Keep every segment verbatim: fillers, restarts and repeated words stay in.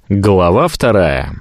Глава вторая.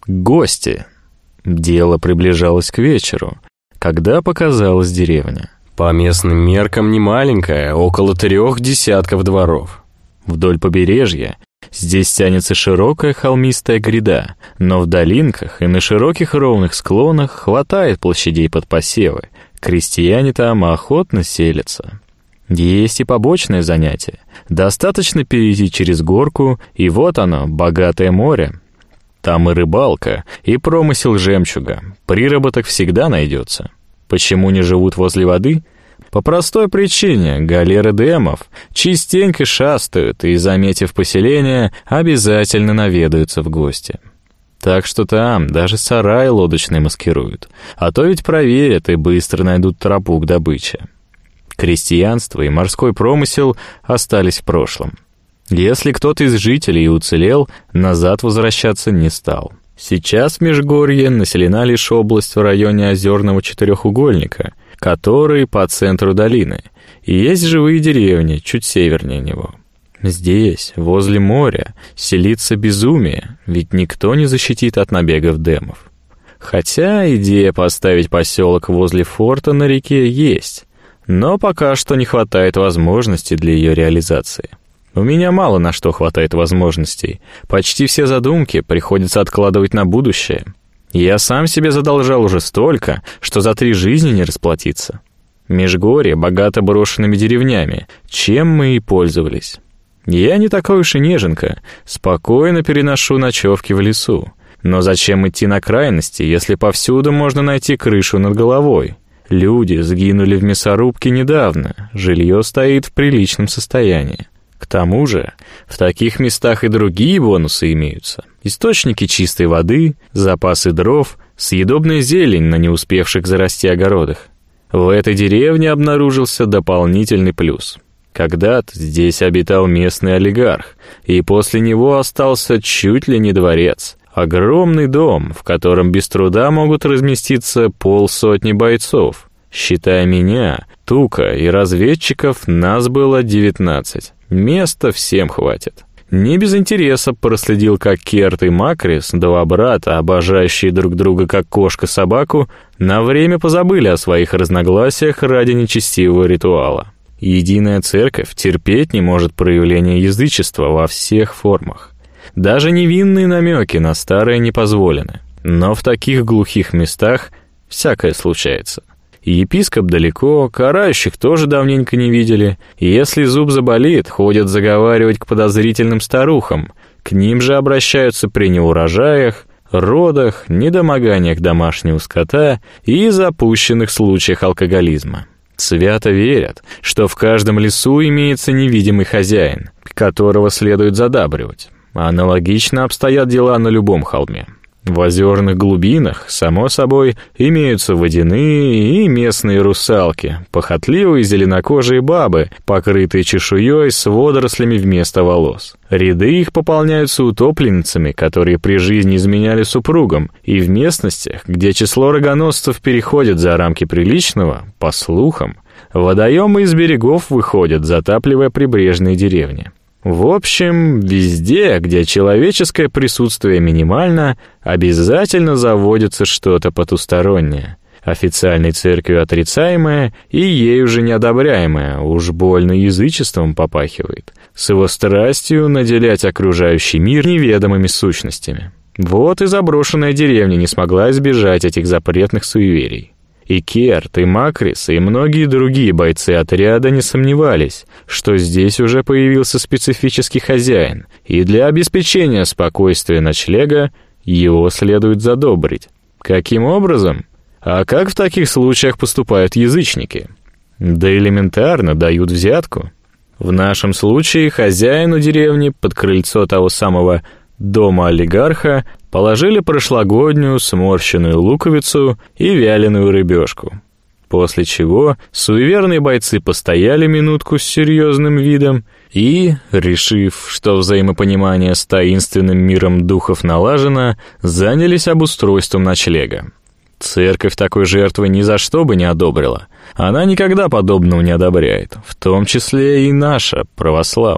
Гости. Дело приближалось к вечеру, когда показалась деревня. По местным меркам не маленькая, около трех десятков дворов. Вдоль побережья здесь тянется широкая холмистая гряда, но в долинках и на широких ровных склонах хватает площадей под посевы. Крестьяне там охотно селятся. Есть и побочное занятие. Достаточно перейти через горку, и вот оно, богатое море. Там и рыбалка, и промысел жемчуга. Приработок всегда найдется. Почему не живут возле воды? По простой причине: галеры демов частенько шастают и, заметив поселение, обязательно наведаются в гости. Так что там даже сараи лодочные маскируют, а то ведь проверят и быстро найдут тропу к добыче. Крестьянство и морской промысел остались в прошлом. Если кто-то из жителей уцелел, назад возвращаться не стал. Сейчас в Межгорье населена лишь область в районе Озерного четырехугольника, который по центру долины, и есть живые деревни чуть севернее него. Здесь, возле моря, селится безумие, ведь никто не защитит от набегов демов. Хотя идея поставить поселок возле форта на реке есть, но пока что не хватает возможностей для ее реализации. У меня мало на что хватает возможностей. Почти все задумки приходится откладывать на будущее. Я сам себе задолжал уже столько, что за три жизни не расплатиться. Межгорье богато брошенными деревнями, чем мы и пользовались. Я не такой уж и неженка, спокойно переношу ночевки в лесу. Но зачем идти на крайности, если повсюду можно найти крышу над головой? Люди сгинули в мясорубке недавно, жилье стоит в приличном состоянии. К тому же, в таких местах и другие бонусы имеются. Источники чистой воды, запасы дров, съедобная зелень на не успевших зарасти огородах. В этой деревне обнаружился дополнительный плюс. Когда-то здесь обитал местный олигарх, и после него остался чуть ли не дворец. Огромный дом, в котором без труда могут разместиться полсотни бойцов. Считая меня, Тука и разведчиков, нас было девятнадцать. Места всем хватит. Не без интереса проследил, как Керт и Макрис, два брата, обожающие друг друга как кошка-собаку, на время позабыли о своих разногласиях ради нечестивого ритуала. Единая церковь терпеть не может проявления язычества во всех формах. Даже невинные намеки на старое не позволены. Но в таких глухих местах всякое случается. Епископ далеко, карающих тоже давненько не видели. Если зуб заболит, ходят заговаривать к подозрительным старухам. К ним же обращаются при неурожаях, родах, недомоганиях домашнего скота и запущенных случаях алкоголизма. Свято верят, что в каждом лесу имеется невидимый хозяин, которого следует задабривать. Аналогично обстоят дела на любом холме. В озерных глубинах, само собой, имеются водяные и местные русалки, похотливые зеленокожие бабы, покрытые чешуей с водорослями вместо волос. Ряды их пополняются утопленницами, которые при жизни изменяли супругам, и в местностях, где число рогоносцев переходит за рамки приличного, по слухам, водоемы из берегов выходят, затапливая прибрежные деревни. В общем, везде, где человеческое присутствие минимально, обязательно заводится что-то потустороннее. Официальной церковью отрицаемое и ею же неодобряемое, уж больно язычеством попахивает, с его страстью наделять окружающий мир неведомыми сущностями. Вот и заброшенная деревня не смогла избежать этих запретных суеверий. И Керт, и Макрис, и многие другие бойцы отряда не сомневались, что здесь уже появился специфический хозяин, и для обеспечения спокойствия ночлега его следует задобрить. Каким образом? А как в таких случаях поступают язычники? Да элементарно, дают взятку. В нашем случае хозяину деревни под крыльцо того самого дома олигарха положили прошлогоднюю сморщенную луковицу и вяленую рыбешку. После чего суеверные бойцы постояли минутку с серьезным видом и, решив, что взаимопонимание с таинственным миром духов налажено, занялись обустройством ночлега. Церковь такой жертвы ни за что бы не одобрила. Она никогда подобного не одобряет, в том числе и наша, православная.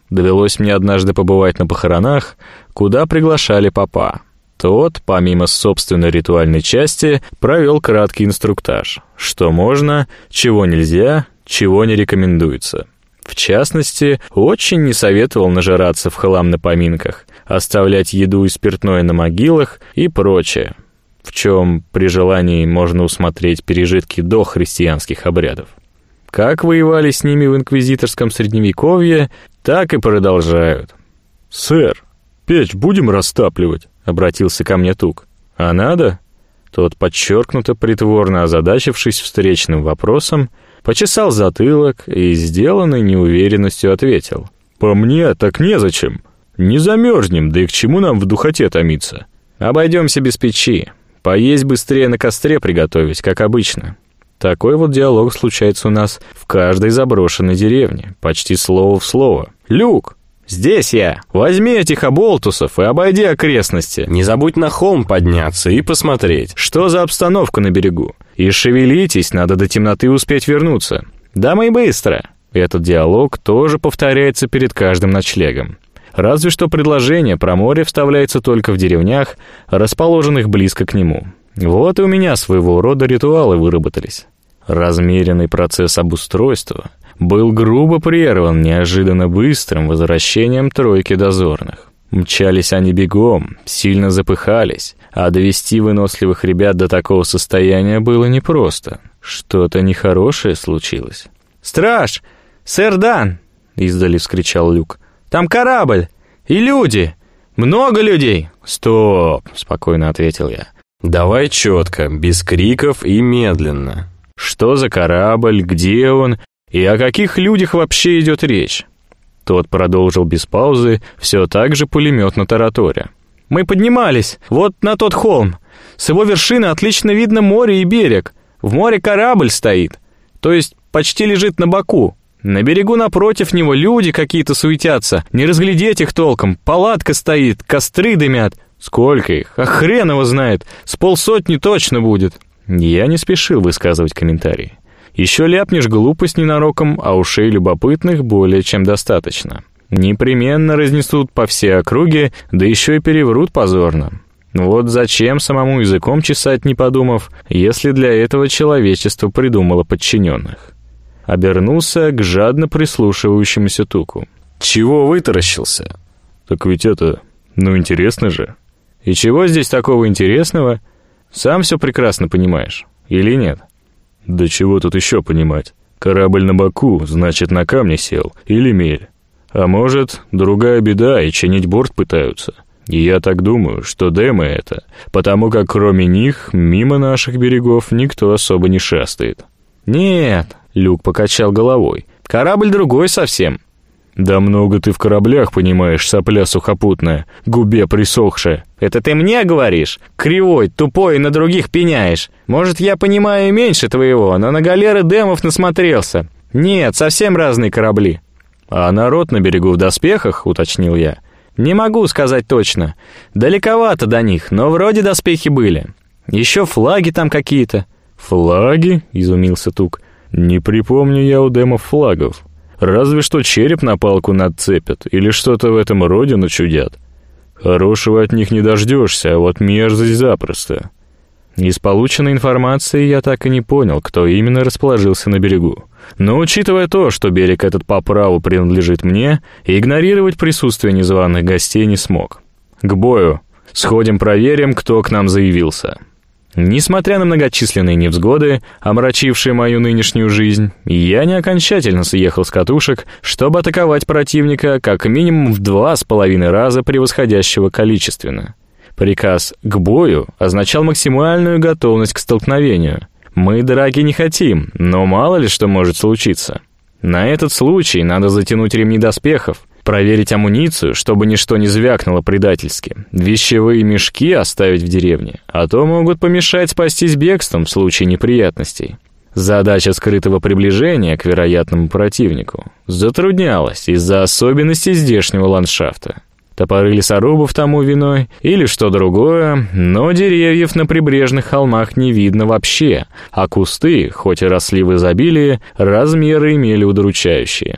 Довелось мне однажды побывать на похоронах, куда приглашали попа. Тот, помимо собственной ритуальной части, провел краткий инструктаж. Что можно, чего нельзя, чего не рекомендуется. В частности, очень не советовал нажираться в хлам на поминках, оставлять еду и спиртное на могилах и прочее, в чем при желании можно усмотреть пережитки дохристианских обрядов. Как воевали с ними в инквизиторском средневековье, так и продолжают. «Сэр, печь будем растапливать?» — обратился ко мне Тук. «А надо?» Тот, подчеркнуто притворно озадачившись встречным вопросом, почесал затылок и, сделанной неуверенностью, ответил. «По мне, так незачем. Не замерзнем, да и к чему нам в духоте томиться? Обойдемся без печи. Поесть быстрее на костре приготовить, как обычно». Такой вот диалог случается у нас в каждой заброшенной деревне, почти слово в слово. «Люк, здесь я. Возьми этих оболтусов и обойди окрестности. Не забудь на холм подняться и посмотреть, что за обстановка на берегу. И шевелитесь, надо до темноты успеть вернуться. Да мы быстро». Этот диалог тоже повторяется перед каждым ночлегом. Разве что предложение про море вставляется только в деревнях, расположенных близко к нему. Вот и у меня своего рода ритуалы выработались. Размеренный процесс обустройства был грубо прерван неожиданно быстрым возвращением тройки дозорных. Мчались они бегом, сильно запыхались, а довести выносливых ребят до такого состояния было непросто. Что-то нехорошее случилось. «Страж! Сэр Дан!» — издали вскричал Люк. «Там корабль! И люди! Много людей!» «Стоп!» — спокойно ответил я. «Давай четко, без криков и медленно. Что за корабль, где он и о каких людях вообще идет речь?» Тот продолжил без паузы, все так же пулеметно тараторя. «Мы поднимались, вот на тот холм. С его вершины отлично видно море и берег. В море корабль стоит, то есть почти лежит на боку. На берегу напротив него люди какие-то суетятся, не разглядеть их толком. Палатка стоит, костры дымят. Сколько их? А хрен его знает, с полсотни точно будет». Я не спешил высказывать комментарии. Еще ляпнешь глупость ненароком, а ушей любопытных более чем достаточно. Непременно разнесут по всей округе, да еще и переврут позорно. Вот зачем самому языком чесать, не подумав, если для этого человечество придумало подчиненных? Обернулся к жадно прислушивающемуся Туку. «Чего вытаращился?» «Так ведь это, ну интересно же». «И чего здесь такого интересного? Сам все прекрасно понимаешь, или нет?» «Да чего тут еще понимать? Корабль на боку, значит, на камне сел, или мель. А может, другая беда, и чинить борт пытаются. И я так думаю, что демы это, потому как кроме них мимо наших берегов никто особо не шастает». «Нет», — Люк покачал головой, — «корабль другой совсем». «Да много ты в кораблях понимаешь, сопля сухопутная, губе присохшая». «Это ты мне говоришь? Кривой, тупой и на других пеняешь. Может, я понимаю меньше твоего, но на галеры демов насмотрелся. Нет, совсем разные корабли». «А народ на берегу в доспехах?» — уточнил я. «Не могу сказать точно. Далековато до них, но вроде доспехи были. Еще флаги там какие-то». «Флаги?» — изумился Тук. «Не припомню я у демов флагов. Разве что череп на палку нацепят или что-то в этом роде начудят. Хорошего от них не дождешься, а вот мерзость запросто». Из полученной информации я так и не понял, кто именно расположился на берегу. Но учитывая то, что берег этот по праву принадлежит мне, игнорировать присутствие незваных гостей не смог. «К бою! Сходим проверим, кто к нам заявился». Несмотря на многочисленные невзгоды, омрачившие мою нынешнюю жизнь, я не окончательно съехал с катушек, чтобы атаковать противника как минимум в два с половиной раза превосходящего количественно. Приказ «к бою» означал максимальную готовность к столкновению. Мы драки не хотим, но мало ли что может случиться. На этот случай надо затянуть ремни доспехов, проверить амуницию, чтобы ничто не звякнуло предательски, вещевые мешки оставить в деревне, а то могут помешать спастись бегством в случае неприятностей. Задача скрытого приближения к вероятному противнику затруднялась из-за особенностей здешнего ландшафта. Топоры лесорубов тому виной или что другое, но деревьев на прибрежных холмах не видно вообще, а кусты, хоть и росли в изобилии, размеры имели удручающие.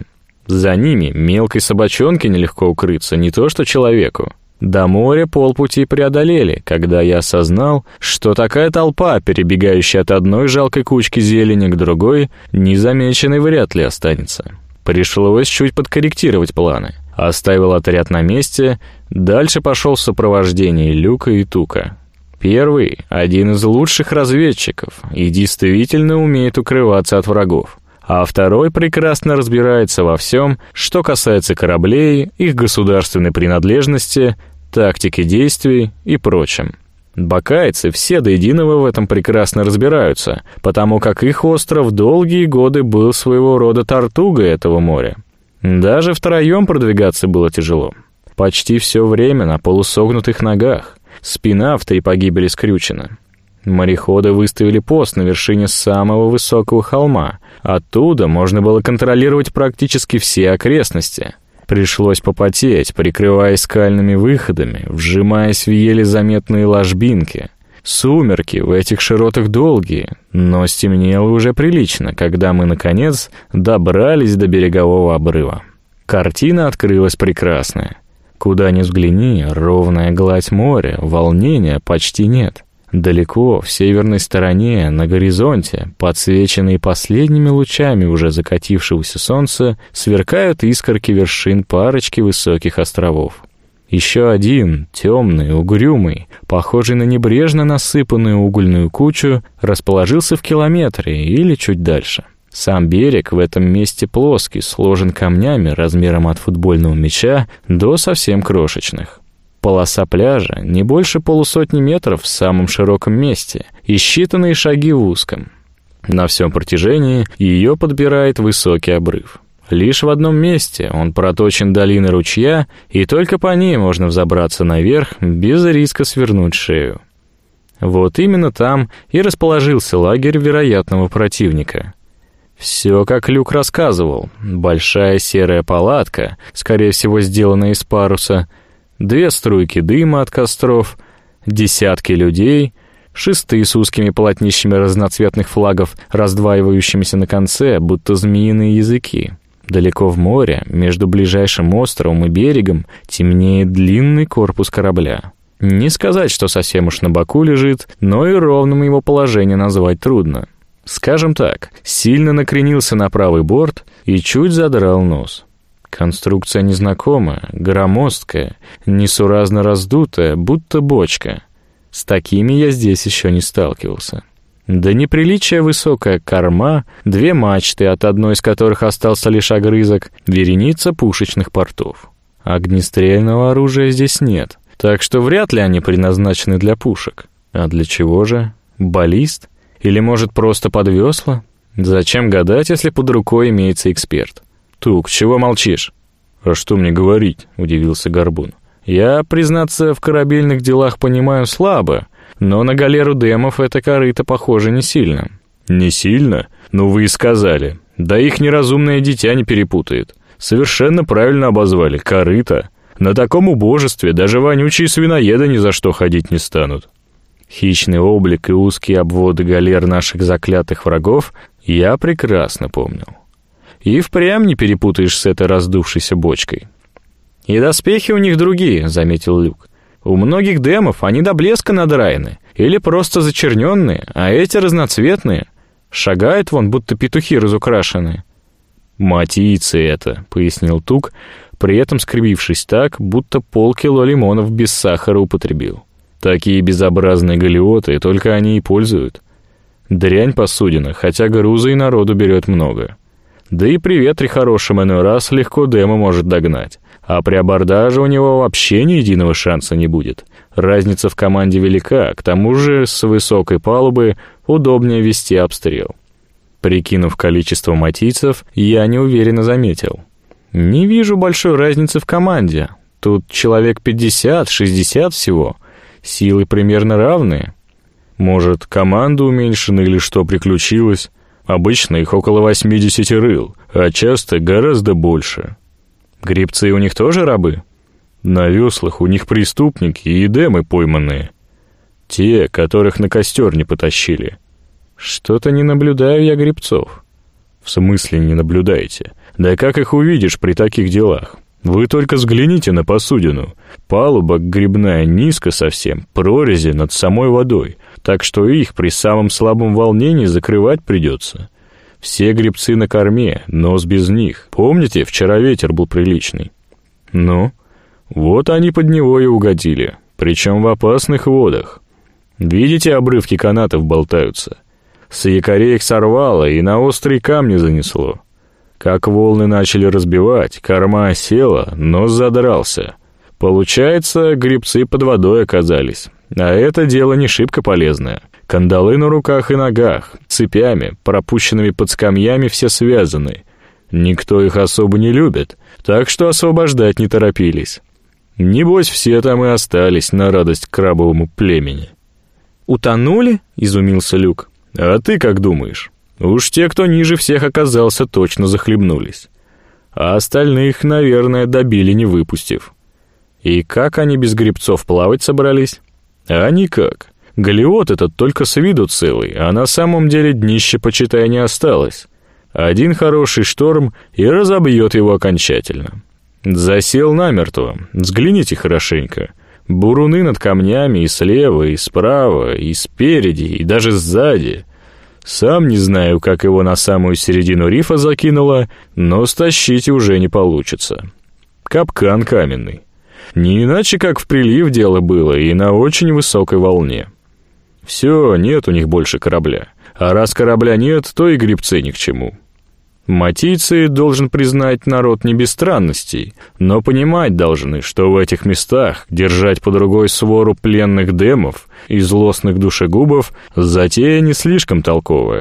За ними мелкой собачонке нелегко укрыться, не то что человеку. До моря полпути преодолели, когда я осознал, что такая толпа, перебегающая от одной жалкой кучки зелени к другой, незамеченной вряд ли останется. Пришлось чуть подкорректировать планы. Оставил отряд на месте, дальше пошел в сопровождении Люка и Тука. Первый — один из лучших разведчиков и действительно умеет укрываться от врагов. А второй прекрасно разбирается во всем, что касается кораблей, их государственной принадлежности, тактики действий и прочем. Бакайцы все до единого в этом прекрасно разбираются, потому как их остров долгие годы был своего рода тортугой этого моря. Даже втроем продвигаться было тяжело. Почти все время на полусогнутых ногах, спина в три погибели скрючена. Мореходы выставили пост на вершине самого высокого холма. Оттуда можно было контролировать практически все окрестности. Пришлось попотеть, прикрываясь скальными выходами, вжимаясь в еле заметные ложбинки. Сумерки в этих широтах долгие, но стемнело уже прилично, когда мы, наконец, добрались до берегового обрыва. Картина открылась прекрасная. Куда ни взгляни, ровная гладь моря, волнения почти нет. Далеко, в северной стороне, на горизонте, подсвеченные последними лучами уже закатившегося солнца, сверкают искорки вершин парочки высоких островов. Еще один, темный, угрюмый, похожий на небрежно насыпанную угольную кучу, расположился в километре или чуть дальше. Сам берег в этом месте плоский, сложен камнями размером от футбольного мяча до совсем крошечных. Полоса пляжа не больше полусотни метров в самом широком месте и считанные шаги в узком. На всем протяжении ее подбирает высокий обрыв. Лишь в одном месте он проточен долиной ручья, и только по ней можно взобраться наверх без риска свернуть шею. Вот именно там и расположился лагерь вероятного противника. Все, как Люк рассказывал. Большая серая палатка, скорее всего, сделанная из паруса, две струйки дыма от костров, десятки людей, шесты с узкими полотнищами разноцветных флагов, раздваивающимися на конце, будто змеиные языки. Далеко в море, между ближайшим островом и берегом, темнеет длинный корпус корабля. Не сказать, что совсем уж на боку лежит, но и ровным его положение назвать трудно. Скажем так, сильно накренился на правый борт и чуть задрал нос. Конструкция незнакомая, громоздкая, несуразно раздутая, будто бочка. С такими я здесь еще не сталкивался. До неприличия высокая корма, две мачты, от одной из которых остался лишь огрызок, вереница пушечных портов. Огнестрельного оружия здесь нет, так что вряд ли они предназначены для пушек. А для чего же? Баллист? Или, может, просто под весла? Зачем гадать, если под рукой имеется эксперт? «Тук, чего молчишь?» «А что мне говорить?» — удивился Горбун. «Я, признаться, в корабельных делах понимаю слабо, но на галеру демов это корыто похоже не сильно». «Не сильно? Ну вы и сказали. Да их неразумное дитя не перепутает. Совершенно правильно обозвали. Корыто. На таком убожестве даже вонючие свиноеды ни за что ходить не станут». Хищный облик и узкие обводы галер наших заклятых врагов я прекрасно помнил. И впрямь не перепутаешь с этой раздувшейся бочкой. «И доспехи у них другие», — заметил Люк. «У многих демов они до блеска надраены, или просто зачерненные, а эти разноцветные. Шагают вон, будто петухи разукрашенные». «Матийцы это», — пояснил Тук, при этом скривившись так, будто полкило лимонов без сахара употребил. «Такие безобразные галиоты, только они и пользуют. Дрянь посудина, хотя груза и народу берет много. Да и при ветре хорошем иной раз легко демо может догнать. А при абордаже у него вообще ни единого шанса не будет. Разница в команде велика, к тому же с высокой палубы удобнее вести обстрел». Прикинув количество матийцев, я неуверенно заметил. «Не вижу большой разницы в команде. Тут человек пятьдесят-шестьдесят всего. Силы примерно равные. Может, команда уменьшена или что приключилось? Обычно их около восьмидесяти рыл, а часто гораздо больше. Гребцы у них тоже рабы? На веслах у них преступники и демы пойманные. Те, которых на костер не потащили. Что-то не наблюдаю я гребцов». «В смысле не наблюдаете? Да как их увидишь при таких делах? Вы только взгляните на посудину. Палуба гребная низко совсем, прорези над самой водой, так что их при самом слабом волнении закрывать придется. Все гребцы на корме, нос без них. Помните, вчера ветер был приличный? Ну, вот они под него и угодили, причем в опасных водах. Видите, обрывки канатов болтаются? С якорей их сорвало и на острые камни занесло. Как волны начали разбивать, корма осела, нос задрался. Получается, гребцы под водой оказались. А это дело не шибко полезное. Кандалы на руках и ногах, цепями, пропущенными под скамьями, все связаны. Никто их особо не любит, так что освобождать не торопились. Небось, все там и остались на радость крабовому племени. «Утонули?» — изумился Люк. «А ты как думаешь? Уж те, кто ниже всех оказался, точно захлебнулись. А остальных, наверное, добили, не выпустив. И как они без гребцов плавать собрались? А никак. Галеот этот только с виду целый, а на самом деле днище, почитай, не осталось. Один хороший шторм и разобьет его окончательно. Засел намертво, взгляните хорошенько. Буруны над камнями и слева, и справа, и спереди, и даже сзади. Сам не знаю, как его на самую середину рифа закинуло, но стащить уже не получится. Капкан каменный. Не иначе, как в прилив дело было, и на очень высокой волне. Все, нет у них больше корабля. А раз корабля нет, то и гребцы ни к чему. Матийцы, должен признать, народ не без странностей, но понимать должны, что в этих местах держать под рукой свору пленных демов и злостных душегубов затея не слишком толковая.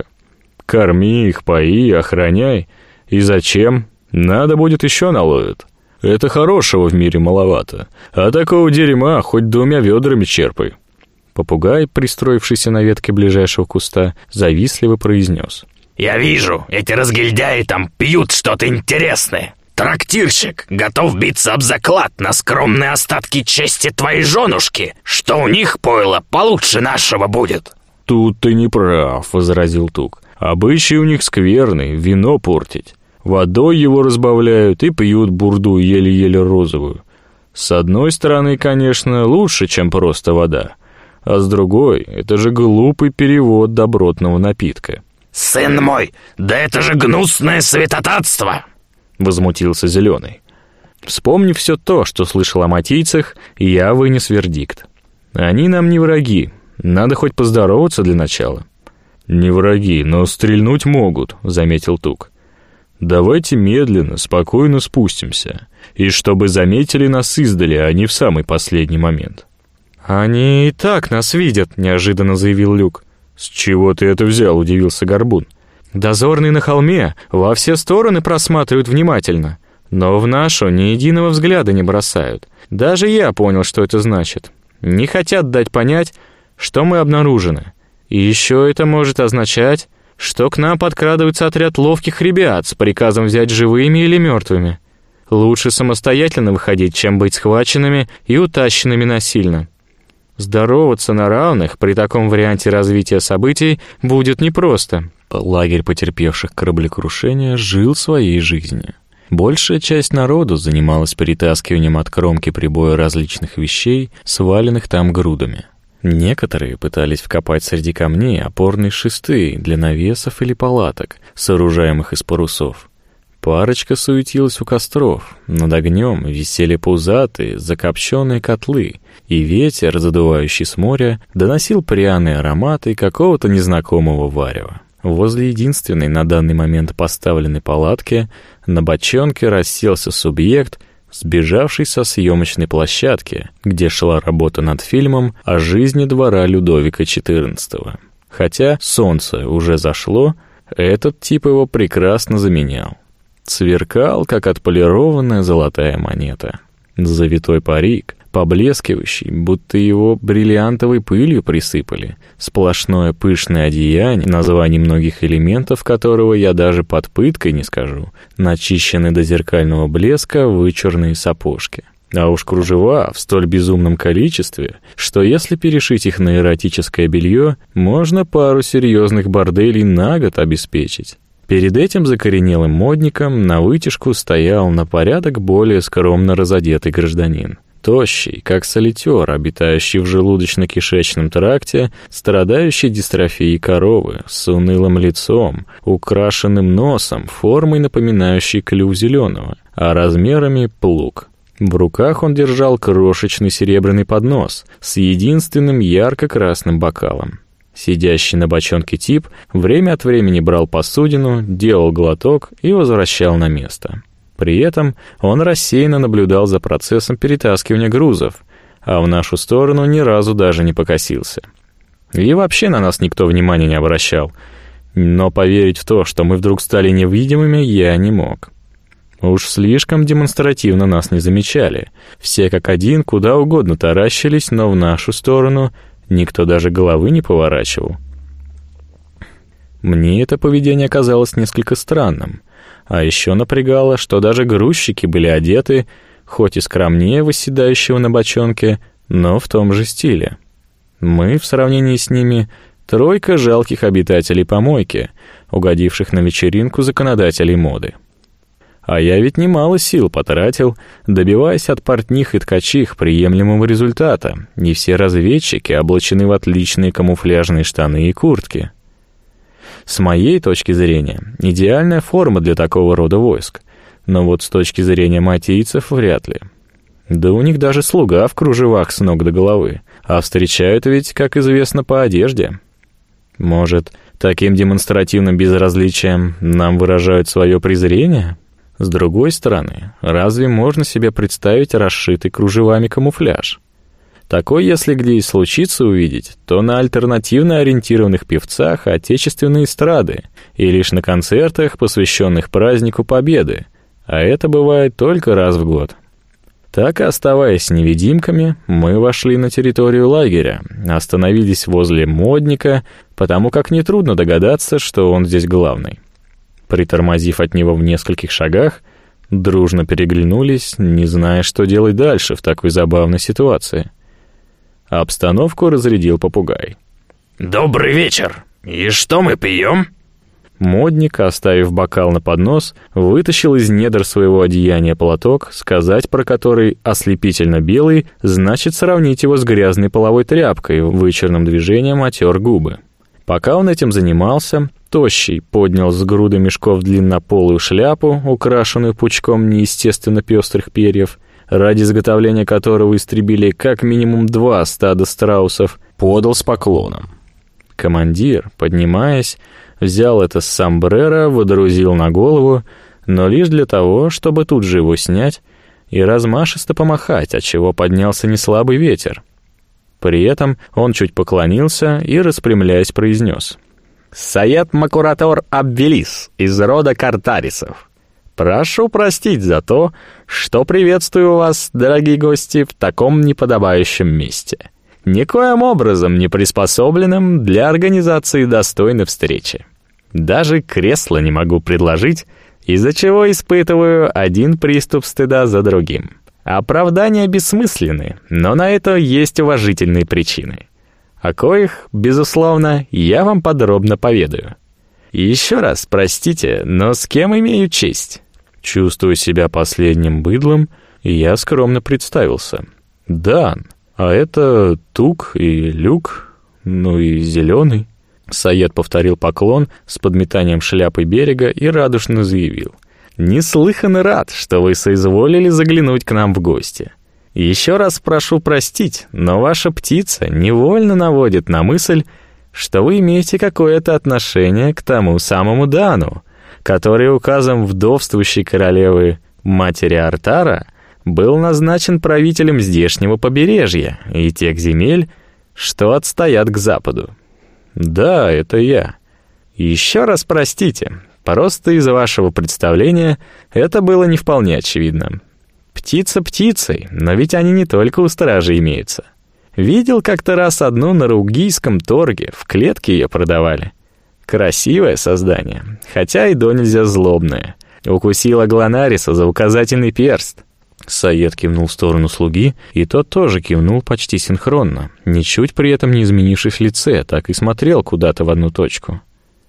Корми их, пои, охраняй. И зачем? Надо будет еще наловят. Это хорошего в мире маловато, а такого дерьма хоть двумя ведрами черпай. Попугай, пристроившийся на ветке ближайшего куста, завистливо произнес: «Я вижу, эти разгильдяи там пьют что-то интересное. Трактирщик готов биться об заклад на скромные остатки чести твоей женушки, что у них пойло получше нашего будет». «Тут ты не прав», — возразил Тук. «Обычай у них скверный, вино портить. Водой его разбавляют и пьют бурду еле-еле розовую. С одной стороны, конечно, лучше, чем просто вода, а с другой, это же глупый перевод добротного напитка». «Сын мой, да это же гнусное святотатство!» — возмутился Зеленый. Вспомнив все то, что слышал о матийцах, я вынес вердикт. Они нам не враги, надо хоть поздороваться для начала. «Не враги, но стрельнуть могут», — заметил Тук. «Давайте медленно, спокойно спустимся, и чтобы заметили нас издали, а не в самый последний момент». «Они и так нас видят», — неожиданно заявил Люк. «С чего ты это взял?» — удивился Горбун. «Дозорные на холме во все стороны просматривают внимательно, но в нашу ни единого взгляда не бросают. Даже я понял, что это значит. Не хотят дать понять, что мы обнаружены. И еще это может означать, что к нам подкрадывается отряд ловких ребят с приказом взять живыми или мертвыми. Лучше самостоятельно выходить, чем быть схваченными и утащенными насильно. Здороваться на равных при таком варианте развития событий будет непросто». Лагерь потерпевших кораблекрушения жил своей жизнью. Большая часть народу занималась перетаскиванием от кромки прибоя различных вещей, сваленных там грудами. Некоторые пытались вкопать среди камней опорные шесты для навесов или палаток, сооружаемых из парусов. Парочка суетилась у костров, над огнем висели пузатые, закопченные котлы, и ветер, задувающий с моря, доносил пряные ароматы какого-то незнакомого варева. Возле единственной на данный момент поставленной палатки на бочонке расселся субъект, сбежавший со съемочной площадки, где шла работа над фильмом о жизни двора Людовика четырнадцатого. Хотя солнце уже зашло, этот тип его прекрасно заменял. Сверкал, как отполированная золотая монета. Завитой парик, поблескивающий, будто его бриллиантовой пылью присыпали. Сплошное пышное одеяние, названий многих элементов которого я даже под пыткой не скажу. Начищены до зеркального блеска вычурные сапожки. А уж кружева в столь безумном количестве, что если перешить их на эротическое белье, можно пару серьезных борделей на год обеспечить. Перед этим закоренелым модником на вытяжку стоял на порядок более скромно разодетый гражданин. Тощий, как солитер, обитающий в желудочно-кишечном тракте, страдающий дистрофией коровы, с унылым лицом, украшенным носом, формой напоминающей клюв зеленого, а размерами плуг. В руках он держал крошечный серебряный поднос с единственным ярко-красным бокалом. Сидящий на бочонке тип время от времени брал посудину, делал глоток и возвращал на место. При этом он рассеянно наблюдал за процессом перетаскивания грузов, а в нашу сторону ни разу даже не покосился. И вообще на нас никто внимания не обращал, но поверить в то, что мы вдруг стали невидимыми, я не мог. Уж слишком демонстративно нас не замечали. Все как один куда угодно таращились, но в нашу сторону никто даже головы не поворачивал. Мне это поведение казалось несколько странным. А еще напрягало, что даже грузчики были одеты, хоть и скромнее восседающего на бочонке, но в том же стиле. Мы, в сравнении с ними, тройка жалких обитателей помойки, угодивших на вечеринку законодателей моды. А я ведь немало сил потратил, добиваясь от портних и ткачих приемлемого результата, и все разведчики облачены в отличные камуфляжные штаны и куртки. С моей точки зрения, идеальная форма для такого рода войск, но вот с точки зрения матийцев вряд ли. Да у них даже слуга в кружевах с ног до головы, а встречают ведь, как известно, по одежде. Может, таким демонстративным безразличием нам выражают свое презрение? С другой стороны, разве можно себе представить расшитый кружевами камуфляж? Такой, если где и случится увидеть, то на альтернативно ориентированных певцах отечественной эстрады и лишь на концертах, посвященных празднику Победы, а это бывает только раз в год. Так и оставаясь невидимками, мы вошли на территорию лагеря, остановились возле модника, потому как нетрудно догадаться, что он здесь главный. Притормозив от него в нескольких шагах, дружно переглянулись, не зная, что делать дальше в такой забавной ситуации. А обстановку разрядил попугай. «Добрый вечер! И что мы пьем?» Модник, оставив бокал на поднос, вытащил из недр своего одеяния платок, сказать про который ослепительно белый, значит сравнить его с грязной половой тряпкой, вычурным движением отер губы. Пока он этим занимался, Тощий поднял с груды мешков длиннополую шляпу, украшенную пучком неестественно пестрых перьев, ради изготовления которого истребили как минимум два стада страусов, подал с поклоном. Командир, поднимаясь, взял это сомбреро, водрузил на голову, но лишь для того, чтобы тут же его снять и размашисто помахать, отчего поднялся неслабый ветер. При этом он чуть поклонился и, распрямляясь, произнес: «Саед Макуратор Абвелис из рода Картарисов. Прошу простить за то, что приветствую вас, дорогие гости, в таком неподобающем месте, никоим образом не приспособленным для организации достойной встречи. Даже кресло не могу предложить, из-за чего испытываю один приступ стыда за другим. Оправдания бессмысленны, но на это есть уважительные причины, о коих, безусловно, я вам подробно поведаю. Еще раз простите, но с кем имею честь?» Чувствуя себя последним быдлом, я скромно представился. «Дан, а это Тук и Люк, ну и Зеленый». Саед повторил поклон с подметанием шляпы берега и радушно заявил: «Неслыханно рад, что вы соизволили заглянуть к нам в гости. Еще раз прошу простить, но ваша птица невольно наводит на мысль, что вы имеете какое-то отношение к тому самому Дану, который указом вдовствующей королевы матери Артара был назначен правителем здешнего побережья и тех земель, что отстоят к западу». «Да, это я. Еще раз простите, просто из вашего представления это было не вполне очевидно. Птица птицей, но ведь они не только у стражи имеются. Видел как-то раз одну на Ругийском торге, в клетке ее продавали. Красивое создание, хотя и до нельзя злобное. Укусила Глонариса за указательный перст». Саед кивнул в сторону слуги, и тот тоже кивнул почти синхронно, ничуть при этом не изменившись в лице, так и смотрел куда-то в одну точку.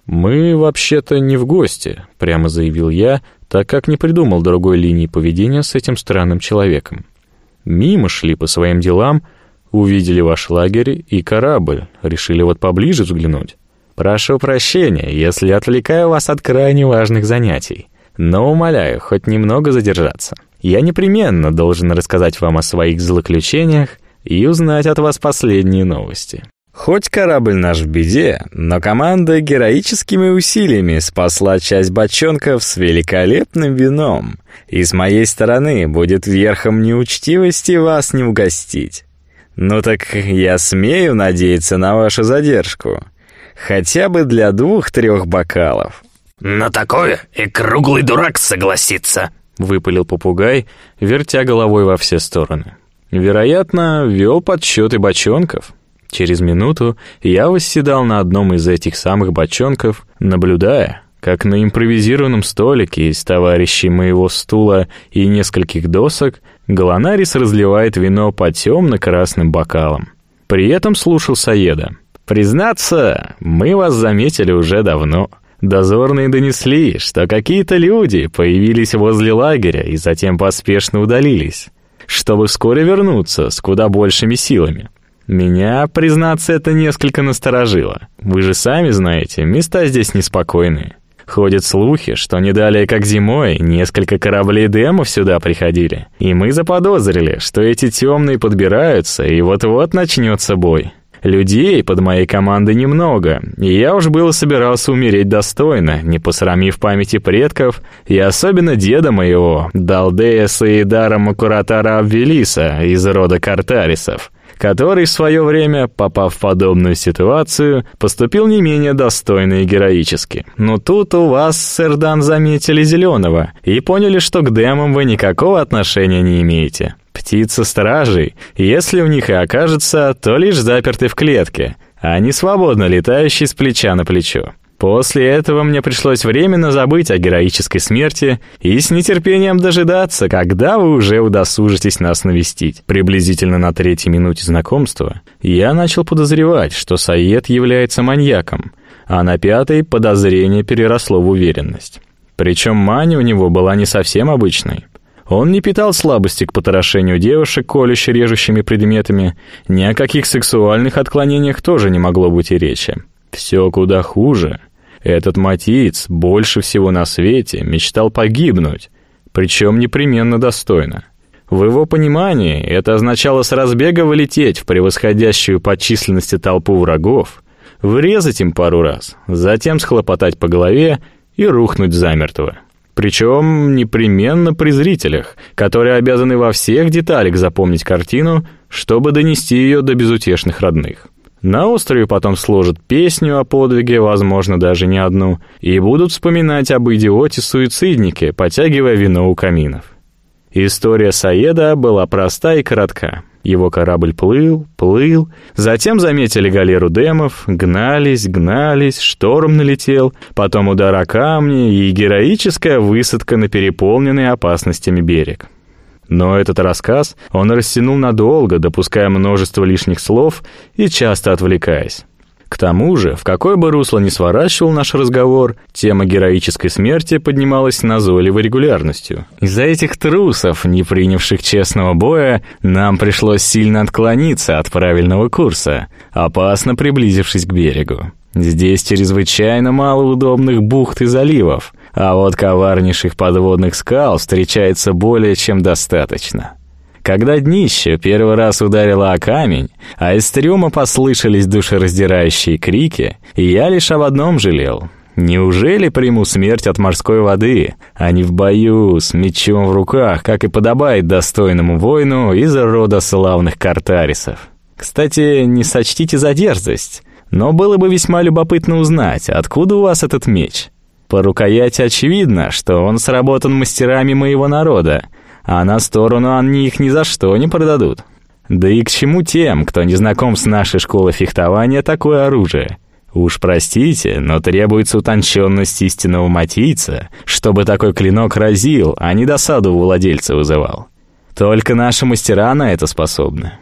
«Мы вообще-то не в гости», — прямо заявил я, так как не придумал другой линии поведения с этим странным человеком. «Мимо шли по своим делам, увидели ваш лагерь и корабль, решили вот поближе взглянуть». «Прошу прощения, если отвлекаю вас от крайне важных занятий, но умоляю хоть немного задержаться. Я непременно должен рассказать вам о своих злоключениях и узнать от вас последние новости». Хоть корабль наш в беде, но команда героическими усилиями спасла часть бочонков с великолепным вином, и с моей стороны будет верхом неучтивости вас не угостить. Ну так я смею надеяться на вашу задержку, хотя бы для двух-трех бокалов. «На такое и круглый дурак согласится», — выпалил попугай, вертя головой во все стороны. Вероятно, вел подсчеты бочонков. Через минуту я восседал на одном из этих самых бочонков, наблюдая, как на импровизированном столике из товарищей моего стула и нескольких досок Голонарис разливает вино по темно-красным бокалам. При этом слушал Саеда. «Признаться, мы вас заметили уже давно. Дозорные донесли, что какие-то люди появились возле лагеря и затем поспешно удалились, чтобы вскоре вернуться с куда большими силами. Меня, признаться, это несколько насторожило. Вы же сами знаете, места здесь неспокойные. Ходят слухи, что не далее как зимой несколько кораблей демов сюда приходили, и мы заподозрили, что эти темные подбираются, и вот-вот начнется бой. Людей под моей командой немного, и я уж было собирался умереть достойно, не посрамив памяти предков, и особенно деда моего, Далдея Саидара Макуратара Абвелиса из рода Картарисов, который в свое время, попав в подобную ситуацию, поступил не менее достойно и героически. Но тут у вас, сэр Дан, заметили Зеленого и поняли, что к демам вы никакого отношения не имеете. Птицы-стражи, если у них и окажется, то лишь заперты в клетке, а не свободно летающие с плеча на плечо. После этого мне пришлось временно забыть о героической смерти и с нетерпением дожидаться, когда вы уже удосужитесь нас навестить. Приблизительно на третьей минуте знакомства я начал подозревать, что Саед является маньяком, а на пятой подозрение переросло в уверенность. Причем мания у него была не совсем обычной. Он не питал слабости к потрошению девушек колюще-режущими предметами, ни о каких сексуальных отклонениях тоже не могло быть и речи. Все куда хуже. Этот матиец больше всего на свете мечтал погибнуть, причем непременно достойно. В его понимании это означало с разбега вылететь в превосходящую по численности толпу врагов, врезать им пару раз, затем схлопотать по голове и рухнуть замертво. Причем непременно при зрителях, которые обязаны во всех деталях запомнить картину, чтобы донести ее до безутешных родных. На острове потом сложат песню о подвиге, возможно, даже не одну, и будут вспоминать об идиоте-суициднике, потягивая вино у каминов. История Саеда была проста и коротка. Его корабль плыл, плыл, затем заметили галеру демов, гнались, гнались, шторм налетел, потом удар о камни и героическая высадка на переполненный опасностями берег. Но этот рассказ он растянул надолго, допуская множество лишних слов и часто отвлекаясь. К тому же, в какое бы русло ни сворачивал наш разговор, тема героической смерти поднималась с назойливой регулярностью. Из-за этих трусов, не принявших честного боя, нам пришлось сильно отклониться от правильного курса, опасно приблизившись к берегу. Здесь чрезвычайно мало удобных бухт и заливов, а вот коварнейших подводных скал встречается более чем достаточно. Когда днище первый раз ударило о камень, а из трюма послышались душераздирающие крики, я лишь об одном жалел. Неужели приму смерть от морской воды, а не в бою с мечом в руках, как и подобает достойному воину из рода славных Картарисов? Кстати, не сочтите за дерзость, но было бы весьма любопытно узнать, откуда у вас этот меч. По рукояти очевидно, что он сработан мастерами моего народа, а на сторону они их ни за что не продадут. Да и к чему тем, кто не знаком с нашей школой фехтования, такое оружие? Уж простите, но требуется утонченность истинного матийца, чтобы такой клинок разил, а не досаду у владельца вызывал. Только наши мастера на это способны.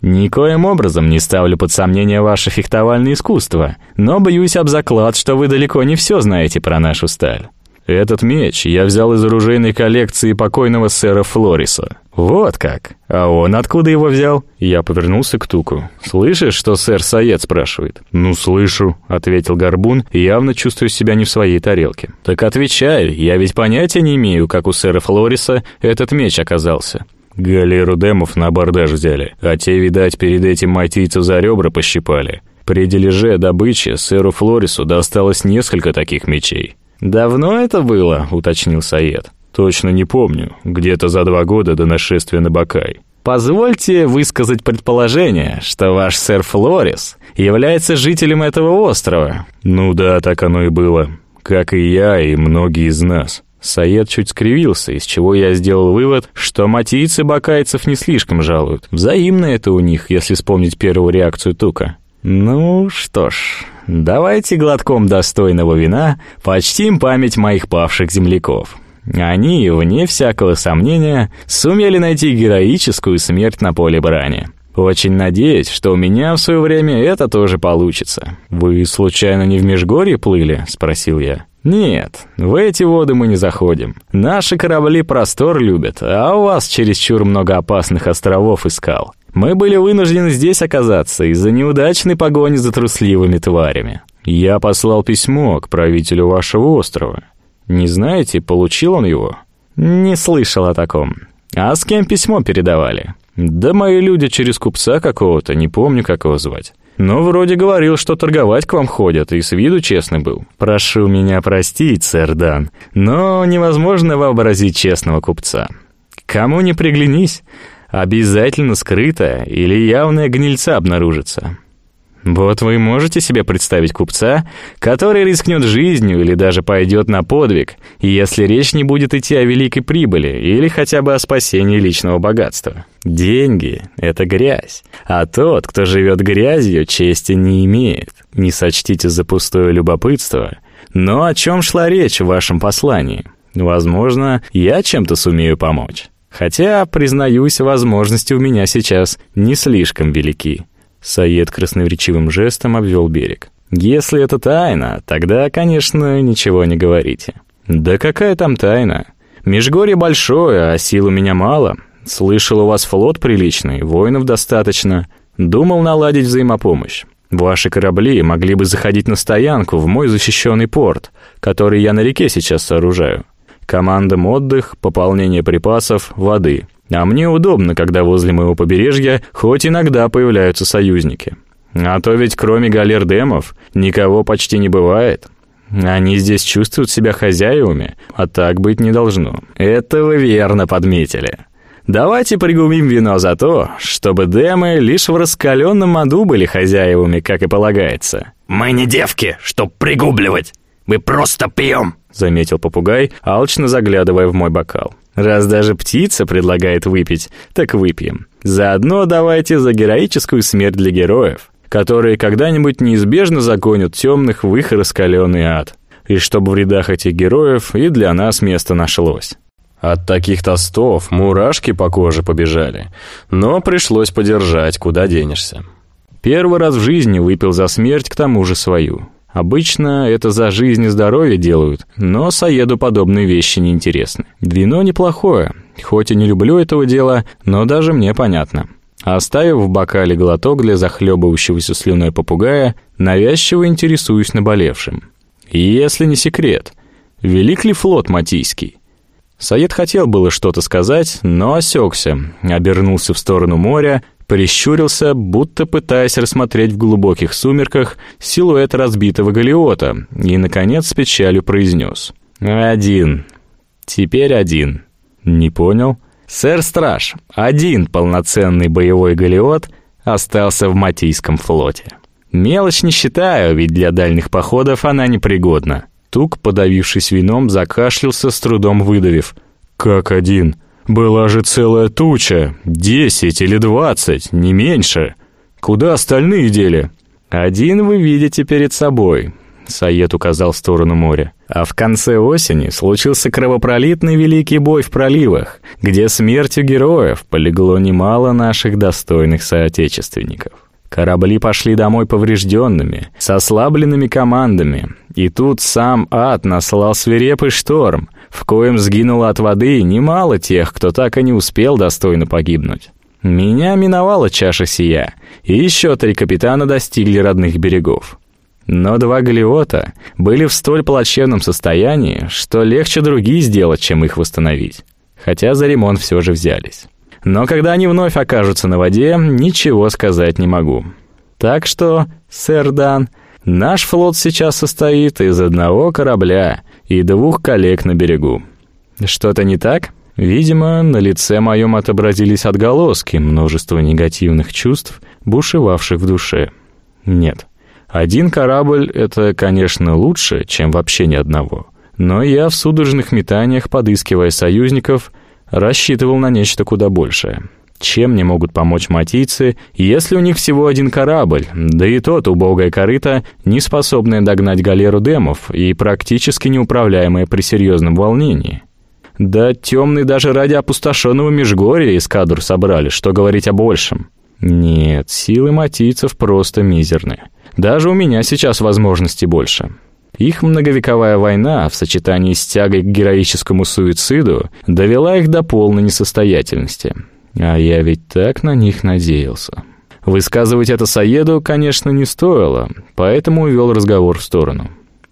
Никоим образом не ставлю под сомнение ваше фехтовальное искусство, но бьюсь об заклад, что вы далеко не все знаете про нашу сталь. Этот меч я взял из оружейной коллекции покойного сэра Флориса. Вот как. А он откуда его взял? Я повернулся к Туку. Слышишь, что сэр Саед спрашивает? Ну, слышу, ответил Горбун, явно чувствуя себя не в своей тарелке. Так отвечай, я ведь понятия не имею, как у сэра Флориса этот меч оказался. Галеру демов на абордаж взяли, а те, видать, перед этим майтийцев за ребра пощипали. При дележе добычи сэру Флорису досталось несколько таких мечей. «Давно это было?» — уточнил Саед. «Точно не помню. Где-то за два года до нашествия на Бакай». «Позвольте высказать предположение, что ваш сэр Флорис является жителем этого острова». «Ну да, так оно и было. Как и я, и многие из нас». Саед чуть скривился, из чего я сделал вывод, что матийцы бакайцев не слишком жалуют. Взаимно это у них, если вспомнить первую реакцию Тука. «Ну что ж, давайте глотком достойного вина почтим память моих павших земляков. Они, вне всякого сомнения, сумели найти героическую смерть на поле брани. Очень надеюсь, что у меня в свое время это тоже получится». «Вы, случайно, не в Межгорье плыли?» — спросил я. «Нет, в эти воды мы не заходим. Наши корабли простор любят, а у вас чересчур много опасных островов и скал. Мы были вынуждены здесь оказаться из-за неудачной погони за трусливыми тварями. Я послал письмо к правителю вашего острова. Не знаете, получил он его?» «Не слышал о таком. А с кем письмо передавали?» «Да мои люди через купца какого-то, не помню, как его звать. Но вроде говорил, что торговать к вам ходят, и с виду честный был». «Прошу меня простить, сэр Дан, но невозможно вообразить честного купца. Кому ни приглянись, обязательно скрытая или явная гнильца обнаружится. Вот вы можете себе представить купца, который рискнет жизнью или даже пойдет на подвиг, если речь не будет идти о великой прибыли или хотя бы о спасении личного богатства? Деньги — это грязь, а тот, кто живет грязью, чести не имеет. Не сочтите за пустое любопытство, но о чем шла речь в вашем послании? Возможно, я чем-то сумею помочь. Хотя, признаюсь, возможности у меня сейчас не слишком велики». Саед красноречивым жестом обвел берег. «Если это тайна, тогда, конечно, ничего не говорите». «Да какая там тайна? Межгорье большое, а сил у меня мало. Слышал, у вас флот приличный, воинов достаточно. Думал наладить взаимопомощь. Ваши корабли могли бы заходить на стоянку в мой защищенный порт, который я на реке сейчас сооружаю. Командам отдых, пополнение припасов, воды. А мне удобно, когда возле моего побережья хоть иногда появляются союзники. А то ведь кроме галер демов никого почти не бывает. Они здесь чувствуют себя хозяевами, а так быть не должно». «Это вы верно подметили. Давайте пригубим вино за то, чтобы демы лишь в раскаленном аду были хозяевами, как и полагается». «Мы не девки, чтоб пригубливать. Мы просто пьем», — заметил попугай, алчно заглядывая в мой бокал. «Раз даже птица предлагает выпить, так выпьем. Заодно давайте за героическую смерть для героев, которые когда-нибудь неизбежно загонят темных в их раскаленный ад. И чтобы в рядах этих героев и для нас место нашлось». От таких тостов мурашки по коже побежали, но пришлось подержать, куда денешься. Первый раз в жизни выпил за смерть, к тому же свою. Обычно это за жизнь и здоровье делают, но Саеду подобные вещи неинтересны. Вино неплохое, хоть и не люблю этого дела, но даже мне понятно. Оставив в бокале глоток для захлебывающегося слюной попугая, навязчиво интересуюсь наболевшим. Если не секрет, велик ли флот матийский? Саед хотел было что-то сказать, но осекся, обернулся в сторону моря, прищурился, будто пытаясь рассмотреть в глубоких сумерках силуэт разбитого галеота, и, наконец, с печалью произнес: «Один. Теперь один». «Не понял?» «Сэр-страж, один полноценный боевой галеот остался в матийском флоте. Мелочь не считаю, ведь для дальних походов она непригодна». Тук, подавившись вином, закашлялся, с трудом выдавив: «Как один? Была же целая туча, десять или двадцать, не меньше. Куда остальные дели?» «Один вы видите перед собой. Саед указал в сторону моря. «А в конце осени случился кровопролитный Великий бой в проливах, где смертью героев полегло немало наших достойных соотечественников. Корабли пошли домой поврежденными, с ослабленными командами, и тут сам ад наслал свирепый шторм, в коем сгинуло от воды немало тех, кто так и не успел достойно погибнуть. Меня миновала чаша сия, и еще три капитана достигли родных берегов. Но два галеота были в столь плачевном состоянии, что легче другие сделать, чем их восстановить. Хотя за ремонт все же взялись. Но когда они вновь окажутся на воде, ничего сказать не могу. Так что, сэр Дан, наш флот сейчас состоит из одного корабля и двух коллег на берегу. Что-то не так?» Видимо, на лице моем отобразились отголоски множества негативных чувств, бушевавших в душе. Нет. Один корабль — это, конечно, лучше, чем вообще ни одного. Но я в судорожных метаниях, подыскивая союзников, рассчитывал на нечто куда большее. Чем мне могут помочь матийцы, если у них всего один корабль, да и тот убогая корыта, не способная догнать галеру демов и практически неуправляемая при серьезном волнении? Да темные даже ради опустошенного Межгорья эскадру собрали, что говорить о большем. Нет, силы матийцев просто мизерны. Даже у меня сейчас возможностей больше. Их многовековая война в сочетании с тягой к героическому суициду довела их до полной несостоятельности. А я ведь так на них надеялся. Высказывать это Саеду, конечно, не стоило, поэтому увел разговор в сторону.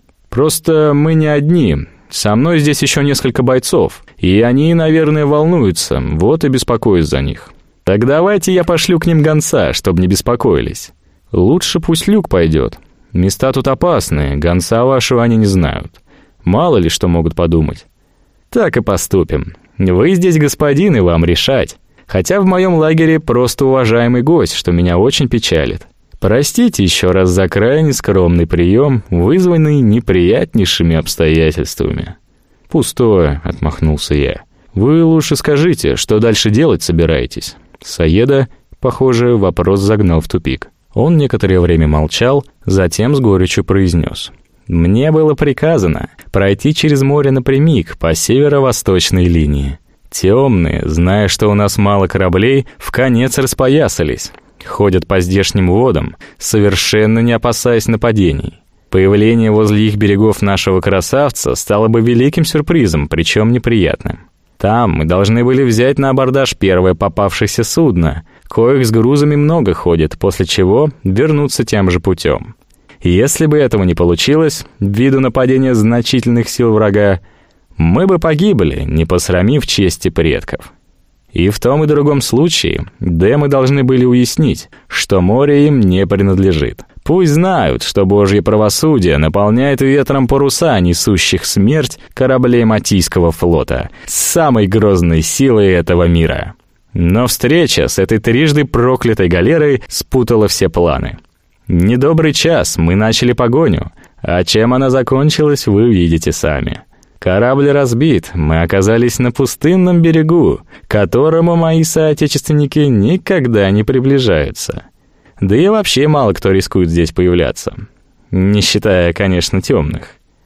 Просто мы не одни. Со мной здесь еще несколько бойцов, и они, наверное, волнуются, вот и беспокоюсь за них. Так давайте я пошлю к ним гонца, чтобы не беспокоились. Лучше пусть Люк пойдет. Места тут опасные, гонца вашего они не знают. Мало ли что могут подумать. Так и поступим. Вы здесь господин, и вам решать. Хотя в моем лагере просто уважаемый гость, что меня очень печалит. Простите еще раз за крайне скромный прием, вызванный неприятнейшими обстоятельствами». «Пустое», — отмахнулся я. «Вы лучше скажите, что дальше делать собираетесь?» Саеда, похоже, вопрос загнал в тупик. Он некоторое время молчал, затем с горечью произнес. «Мне было приказано пройти через море напрямик по северо-восточной линии. Темные, зная, что у нас мало кораблей, вконец распоясались. Ходят по здешним водам, совершенно не опасаясь нападений. Появление возле их берегов нашего красавца стало бы великим сюрпризом, причем неприятным. Там мы должны были взять на абордаж первое попавшееся судно, коих с грузами много ходит, после чего вернуться тем же путем. Если бы этого не получилось, ввиду нападения значительных сил врага, мы бы погибли, не посрамив чести предков. И в том и другом случае демы должны были уяснить, что море им не принадлежит. Пусть знают, что Божье правосудие наполняет ветром паруса, несущих смерть кораблей Матийского флота, самой грозной силой этого мира. Но встреча с этой трижды проклятой галерой спутала все планы. Недобрый час мы начали погоню, а чем она закончилась, вы увидите сами. Корабль разбит, мы оказались на пустынном берегу, к которому мои соотечественники никогда не приближаются. Да и вообще мало кто рискует здесь появляться. Не считая, конечно, темных.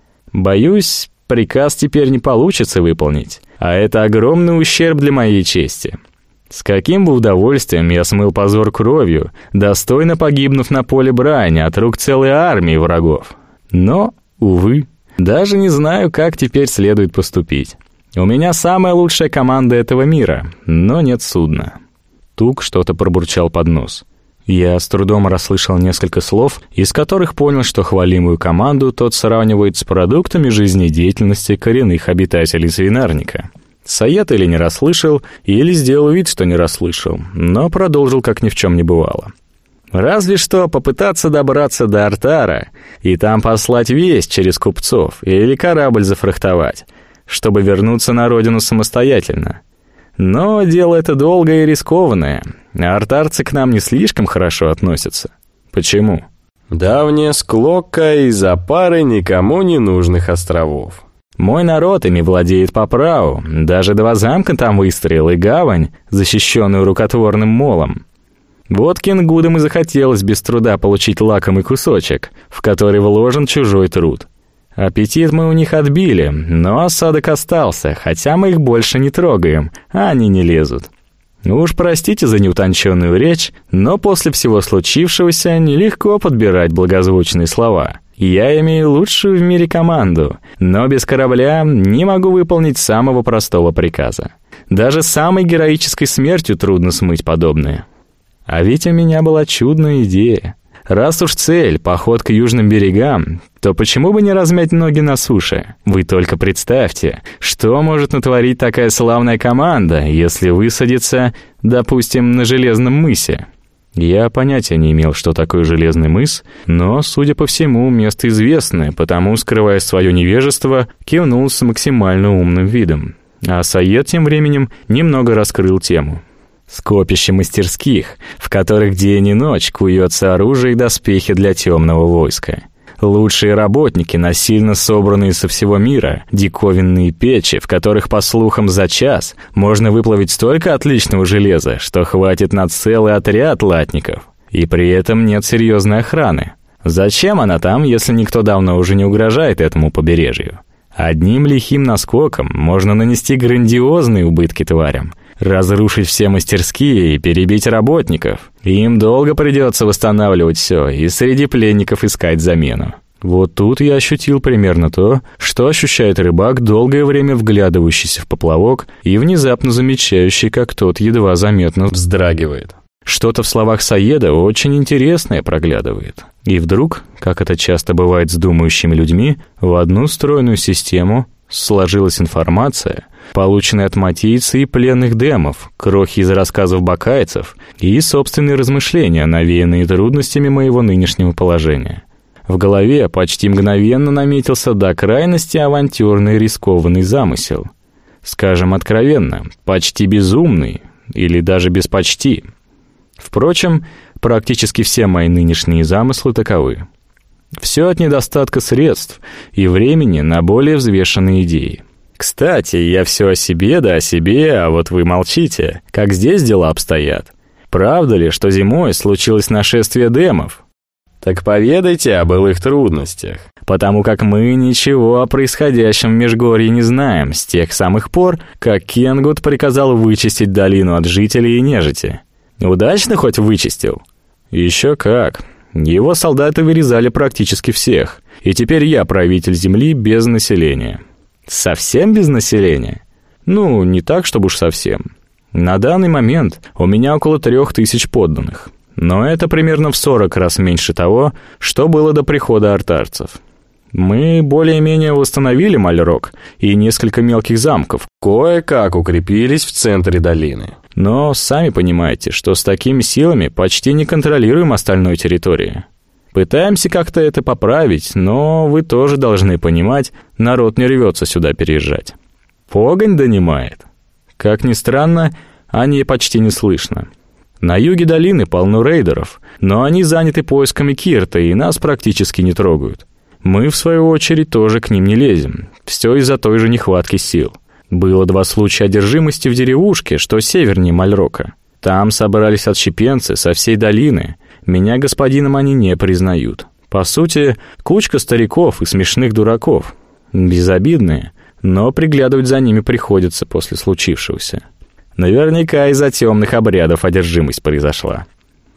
Боюсь, приказ теперь не получится выполнить, а это огромный ущерб для моей чести. С каким бы удовольствием я смыл позор кровью, достойно погибнув на поле брани от рук целой армии врагов. Но, увы, даже не знаю, как теперь следует поступить. У меня самая лучшая команда этого мира, но нет судна». Тук что-то пробурчал под нос. Я с трудом расслышал несколько слов, из которых понял, что хвалимую команду тот сравнивает с продуктами жизнедеятельности коренных обитателей свинарника. Саед или не расслышал, или сделал вид, что не расслышал, но продолжил, как ни в чем не бывало. «Разве что попытаться добраться до Артара и там послать весть через купцов или корабль зафрахтовать, чтобы вернуться на родину самостоятельно. Но дело это долгое и рискованное, а артарцы к нам не слишком хорошо относятся. Почему?» «Давняя склока из-за пары никому не нужных островов. Мой народ ими владеет по праву, даже два замка там выстроил и гавань, защищенную рукотворным молом. Вот Кингудам и захотелось без труда получить лакомый кусочек, в который вложен чужой труд. Аппетит мы у них отбили, но осадок остался, хотя мы их больше не трогаем, а они не лезут. Ну уж простите за неутонченную речь, но после всего случившегося нелегко подбирать благозвучные слова. Я имею лучшую в мире команду, но без корабля не могу выполнить самого простого приказа. Даже самой героической смертью трудно смыть подобное. А ведь у меня была чудная идея. Раз уж цель — поход к южным берегам, то почему бы не размять ноги на суше? Вы только представьте, что может натворить такая славная команда, если высадиться, допустим, на Железном мысе? Я понятия не имел, что такое Железный мыс, но, судя по всему, место известное, потому, скрывая свое невежество, кивнул с максимально умным видом. А Саед тем временем немного раскрыл тему. Скопище мастерских, в которых день и ночь куется оружие и доспехи для темного войска. Лучшие работники, насильно собранные со всего мира, диковинные печи, в которых, по слухам, за час можно выплавить столько отличного железа, что хватит на целый отряд латников. И при этом нет серьезной охраны. Зачем она там, если никто давно уже не угрожает этому побережью? Одним лихим наскоком можно нанести грандиозные убытки тварям, разрушить все мастерские и перебить работников. Им долго придется восстанавливать все и среди пленников искать замену. Вот тут я ощутил примерно то, что ощущает рыбак, долгое время вглядывающийся в поплавок и внезапно замечающий, как тот едва заметно вздрагивает. Что-то в словах Саеда очень интересное проглядывает. И вдруг, как это часто бывает с думающими людьми, в одну стройную систему сложилась информация, полученная от матийца и пленных демов, крохи из рассказов бакайцев и собственные размышления, навеянные трудностями моего нынешнего положения. В голове почти мгновенно наметился до крайности авантюрный рискованный замысел. Скажем откровенно, почти безумный, или даже без почти. Впрочем, практически все мои нынешние замыслы таковы. Все от недостатка средств и времени на более взвешенные идеи. Кстати, я все о себе да о себе, а вот вы молчите. Как здесь дела обстоят? Правда ли, что зимой случилось нашествие демов? Так поведайте о былых трудностях, потому как мы ничего о происходящем в Межгорье не знаем с тех самых пор, как Кенгуд приказал вычистить долину от жителей и нежити. Удачно хоть вычистил? Еще как. Его солдаты вырезали практически всех, и теперь я правитель земли без населения. Совсем без населения? Ну, не так, чтобы уж совсем. На данный момент у меня около трех тысяч подданных, но это примерно в сорок раз меньше того, что было до прихода артарцев. Мы более-менее восстановили Мальрок и несколько мелких замков, кое-как укрепились в центре долины. Но сами понимаете, что с такими силами почти не контролируем остальной территории. Пытаемся как-то это поправить, но вы тоже должны понимать, народ не рвется сюда переезжать. Погонь донимает. Как ни странно, о ней почти не слышно. На юге долины полно рейдеров, но они заняты поисками Кирта и нас практически не трогают. Мы, в свою очередь, тоже к ним не лезем. Все из-за той же нехватки сил. Было два случая одержимости в деревушке, что севернее Мальрока. Там собрались отщепенцы со всей долины. Меня господином они не признают. По сути, кучка стариков и смешных дураков. Безобидные, но приглядывать за ними приходится после случившегося. Наверняка из-за темных обрядов одержимость произошла.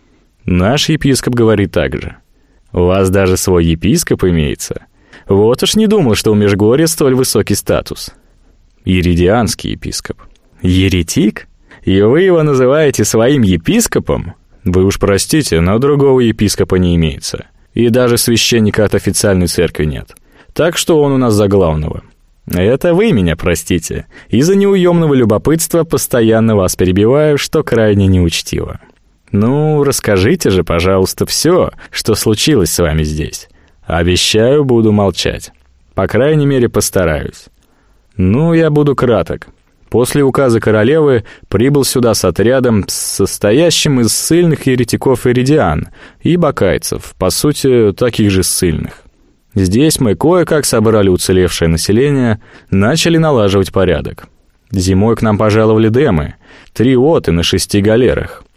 Наш епископ говорит так же. У вас даже свой епископ имеется? Вот уж не думал, что у Межгорья столь высокий статус. Иридианский епископ. Еретик? И вы его называете своим епископом? Вы уж простите, но другого епископа не имеется. И даже священника от официальной церкви нет. Так что он у нас за главного. Это вы меня простите. Из-за неуемного любопытства постоянно вас перебиваю, что крайне неучтиво. Ну, расскажите же, пожалуйста, все, что случилось с вами здесь. Обещаю, буду молчать. По крайней мере, постараюсь. Ну, я буду краток. После указа королевы прибыл сюда с отрядом, состоящим из ссыльных еретиков иридиан и бакайцев, по сути, таких же ссыльных. Здесь мы кое-как собрали уцелевшее население, начали налаживать порядок. Зимой к нам пожаловали демы, три оты на шести галерах.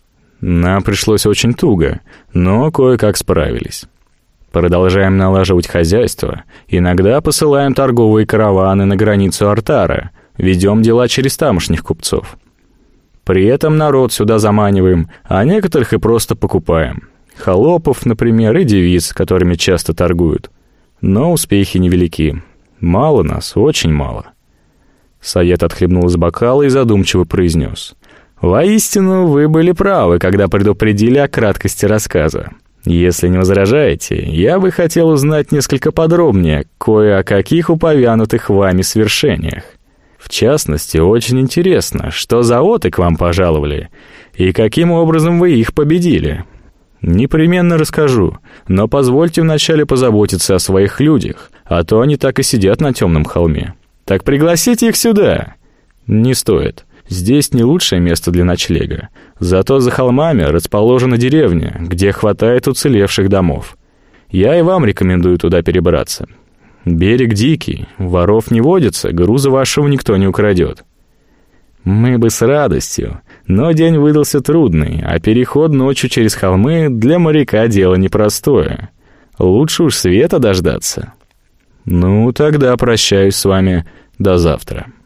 Нам пришлось очень туго, но кое-как справились. Продолжаем налаживать хозяйство, иногда посылаем торговые караваны на границу Артара, ведем дела через тамошних купцов. При этом народ сюда заманиваем, а некоторых и просто покупаем. Холопов, например, и девиц, которыми часто торгуют. Но успехи невелики. Мало нас, очень мало. Саед отхлебнул из бокала и задумчиво произнес: «Воистину, вы были правы, когда предупредили о краткости рассказа. Если не возражаете, я бы хотел узнать несколько подробнее кое о каких упомянутых вами свершениях. В частности, очень интересно, что за оты к вам пожаловали и каким образом вы их победили. Непременно расскажу, но позвольте вначале позаботиться о своих людях, а то они так и сидят на темном холме. Так пригласите их сюда». «Не стоит. Здесь не лучшее место для ночлега. Зато за холмами расположена деревня, где хватает уцелевших домов. Я и вам рекомендую туда перебраться. Берег дикий, воров не водится, груза вашего никто не украдет». «Мы бы с радостью, но день выдался трудный, а переход ночью через холмы для моряка дело непростое. Лучше уж света дождаться». «Ну, тогда прощаюсь с вами до завтра».